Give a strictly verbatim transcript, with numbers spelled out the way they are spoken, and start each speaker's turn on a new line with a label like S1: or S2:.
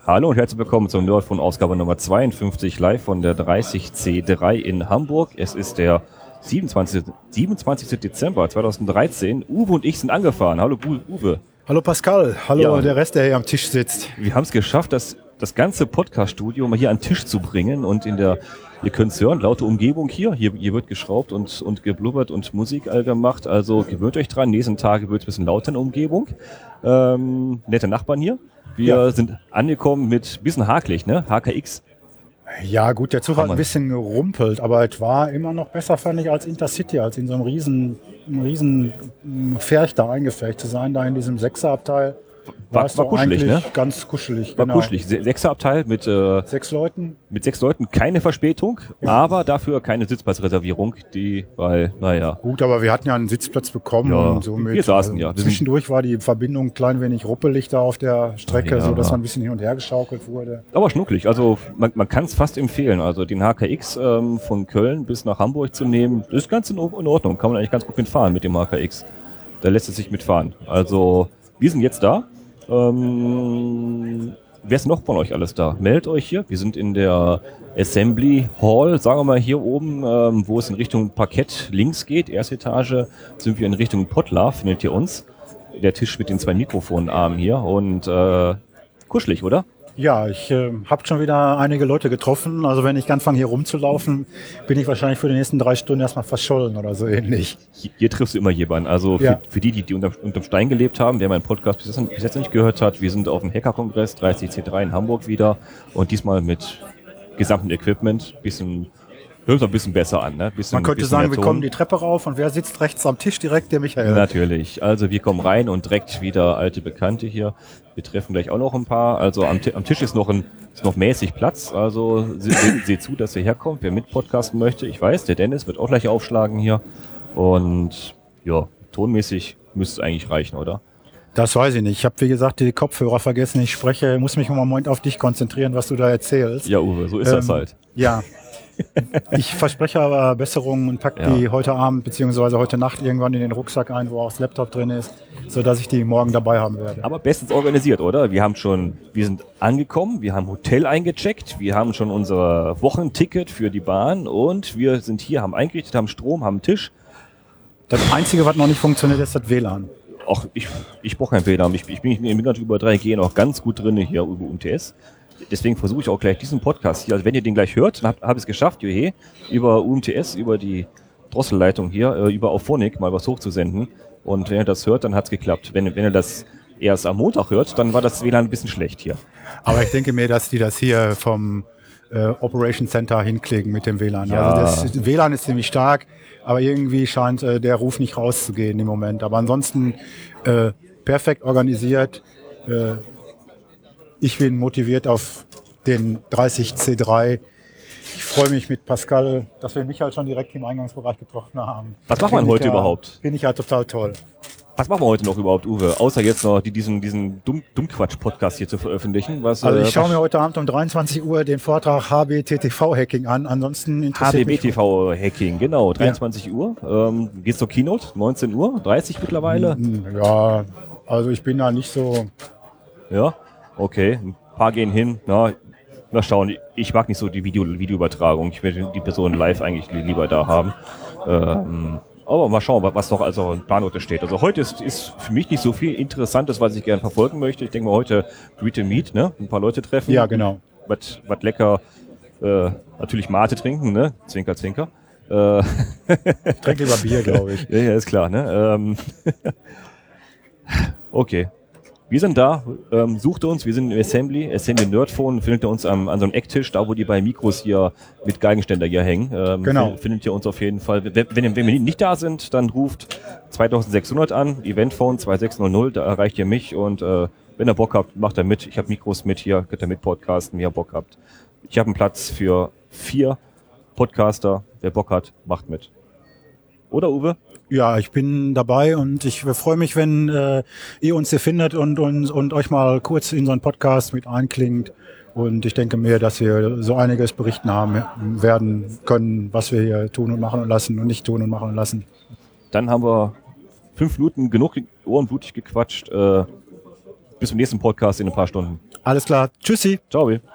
S1: Hallo und herzlich willkommen zum Nerdphone Ausgabe Nummer zweiundfünfzig, live von der dreißig C drei in Hamburg. Es ist der siebenundzwanzigste Dezember zweitausenddreizehn. Uwe und ich sind angefahren. Hallo Uwe.
S2: Hallo Pascal, hallo
S1: Ja.
S2: der Rest, der hier am Tisch sitzt.
S1: Wir haben es geschafft, das, das ganze Podcast-Studio mal hier an den Tisch zu bringen und in der, ihr könnt es hören, laute Umgebung hier. hier. Hier wird geschraubt und, und geblubbert und Musik all gemacht. Also gewöhnt euch dran, nächsten Tage wird es ein bisschen lauter in der Umgebung. Ähm, nette Nachbarn hier. Wir ja. sind angekommen mit ein bisschen hakelig, ne? H K X.
S2: Ja gut, der Zug hat ein bisschen gerumpelt, aber es war immer noch besser, fand ich, als Intercity, als in so einem riesen, riesen Pferch da eingefecht zu sein, da in diesem Sechserabteil.
S1: War, war kuschelig, ne?
S2: Ganz kuschelig,
S1: War
S2: genau.
S1: kuschelig. Se- Sechserabteil mit, äh,
S2: Sechs Leuten.
S1: mit sechs Leuten, keine Verspätung,
S2: Ja.
S1: aber dafür keine Sitzplatzreservierung, die, weil, naja.
S2: Gut, aber wir hatten ja einen Sitzplatz bekommen
S1: Ja,
S2: und somit.
S1: wir saßen ja.
S2: äh, Zwischendurch war die Verbindung ein klein wenig ruppelig da auf der Strecke,
S1: Ja.
S2: so dass man ein bisschen hin und her geschaukelt wurde.
S1: Aber schnucklig, also man, man kann es fast empfehlen. Also den H K X ähm, von Köln bis nach Hamburg zu nehmen, ist ganz in, in Ordnung. Kann man eigentlich ganz gut mitfahren mit dem H K X. Da lässt es sich mitfahren. Also wir sind jetzt da. Ähm, wer ist noch von euch alles da? Meldet euch hier. Wir sind in der Assembly Hall, sagen wir mal hier oben, ähm, wo es in Richtung Parkett links geht. Erste Etage sind wir in Richtung Potlar, findet ihr uns. Der Tisch mit den zwei Mikrofonarmen hier und äh, kuschelig, oder?
S2: Ja, ich äh, habe schon wieder einige Leute getroffen. Also wenn ich anfange hier rumzulaufen, bin ich wahrscheinlich für die nächsten drei Stunden erstmal verschollen oder so ähnlich.
S1: Hier, hier triffst du immer jemanden. Also für,
S2: Ja.
S1: für die, die, die unterm, unterm Stein gelebt haben, wer meinen Podcast bis jetzt, bis jetzt nicht gehört hat, wir sind auf dem Hacker-Kongress dreißig C drei in Hamburg wieder und diesmal mit gesamtem Equipment. Bisschen, hört sich ein bisschen besser an. Ne? Bisschen,
S2: Man könnte
S1: bisschen
S2: sagen,
S1: mehr
S2: wir
S1: Ton.
S2: kommen die Treppe rauf und wer sitzt rechts am Tisch direkt? Der Michael.
S1: Natürlich. Also wir kommen rein und direkt wieder alte Bekannte hier. Wir treffen gleich auch noch ein paar. Also am, Ti- am Tisch ist noch ein ist noch mäßig Platz. Also se- se- seht zu, dass ihr herkommt, wer mit podcasten möchte. Ich weiß, der Dennis wird auch gleich aufschlagen hier. Und ja, tonmäßig müsste es eigentlich reichen, oder?
S2: Das weiß ich nicht. Ich habe, wie gesagt, die Kopfhörer vergessen. Ich spreche, muss mich im Moment auf dich konzentrieren, was du da erzählst.
S1: Ja, Uwe, so ist das
S2: Ähm,
S1: halt.
S2: Ja. Ich verspreche aber Besserungen und packe die
S1: Ja.
S2: heute Abend beziehungsweise heute Nacht irgendwann in den Rucksack ein, wo auch das Laptop drin ist, sodass ich die morgen dabei haben werde.
S1: Aber bestens organisiert, oder? Wir haben schon, wir sind angekommen, wir haben Hotel eingecheckt, wir haben schon unser Wochenticket für die Bahn und wir sind hier, haben eingerichtet, haben Strom, haben einen Tisch.
S2: Das Einzige, was noch nicht funktioniert, ist das W L A N.
S1: Auch ich, ich brauche kein W L A N. Ich, ich bin, ich bin gerade über drei G noch ganz gut drin hier über U M T S. Deswegen versuche ich auch gleich diesen Podcast hier, also wenn ihr den gleich hört, dann habt hab ich es geschafft, juhe, über U M T S, über die Drosselleitung hier, äh, über Auphonic mal was hochzusenden. Und wenn ihr das hört, dann hat's geklappt. Wenn, wenn ihr das erst am Montag hört, dann war das W L A N ein bisschen schlecht hier.
S2: Aber ich denke mir, dass die das hier vom äh, Operation Center hinkriegen mit dem W L A N.
S1: Ja.
S2: Also das W L A N ist ziemlich stark, aber irgendwie scheint äh, der Ruf nicht rauszugehen im Moment. Aber ansonsten äh, perfekt organisiert. Äh, ich bin motiviert auf den dreißig C drei. Ich freue mich mit Pascal, dass wir mich halt schon direkt im Eingangsbereich getroffen haben.
S1: Was macht man
S2: Finde ich
S1: heute
S2: ja,
S1: überhaupt?
S2: Finde ich ja total toll.
S1: Was machen wir heute noch überhaupt, Uwe? Außer jetzt noch die, diesen, diesen Dumm, Dummquatsch-Podcast hier zu veröffentlichen. Was,
S2: Also
S1: äh,
S2: ich schaue
S1: was-
S2: mir heute Abend um dreiundzwanzig Uhr den Vortrag H B T T V-Hacking an. Ansonsten
S1: H
S2: interessiert
S1: B B T V-Hacking, genau, dreiundzwanzig Uhr. Ähm, geht's zur Keynote? neunzehn Uhr, dreißig mittlerweile?
S2: mich, ja, also ich bin da nicht so.
S1: Ja, okay. Ein paar gehen hin. Na, na schauen. Ich mag nicht so die Video, Videoübertragung. Ich will die Person live eigentlich li- lieber da haben. Ähm, aber mal schauen, was noch als auch in Plannote steht. Also heute ist, ist für mich nicht so viel Interessantes, was ich gerne verfolgen möchte. Ich denke mal heute Greet and Meet, ne? Ein paar Leute treffen.
S2: Ja, genau.
S1: Was, was lecker, äh, natürlich Mate trinken, ne? Zwinker, zwinker. Äh,
S2: Ich trinke lieber Bier, glaube ich.
S1: ja, ja, ist klar, ne? Ähm, okay. Wir sind da, ähm, sucht uns, wir sind im Assembly, Assembly Nerdphone, findet ihr uns am, an so einem Ecktisch, da wo die beiden Mikros hier mit Geigenständer hier hängen. Ähm,
S2: Genau.
S1: fin- Findet ihr uns auf jeden Fall. Wenn, wenn, wenn wir nicht da sind, dann ruft zweitausendsechshundert an, Eventphone zwei sechs null null, da erreicht ihr mich und äh, wenn ihr Bock habt, macht er mit. Ich habe Mikros mit hier, könnt ihr mit podcasten, wie ihr Bock habt. Ich habe einen Platz für vier Podcaster, wer Bock hat, macht mit. Oder Uwe?
S2: Ja, ich bin dabei und ich freue mich, wenn äh, ihr uns hier findet und, und, und euch mal kurz in so einen Podcast mit einklingt. Und ich denke mir, dass wir so einiges berichten haben werden können, was wir hier tun und machen und lassen und nicht tun und machen und lassen.
S1: Dann haben wir fünf Minuten genug ohrenblutig gequatscht. Äh, bis zum nächsten Podcast in ein paar Stunden.
S2: Alles klar. Tschüssi.
S1: Ciao.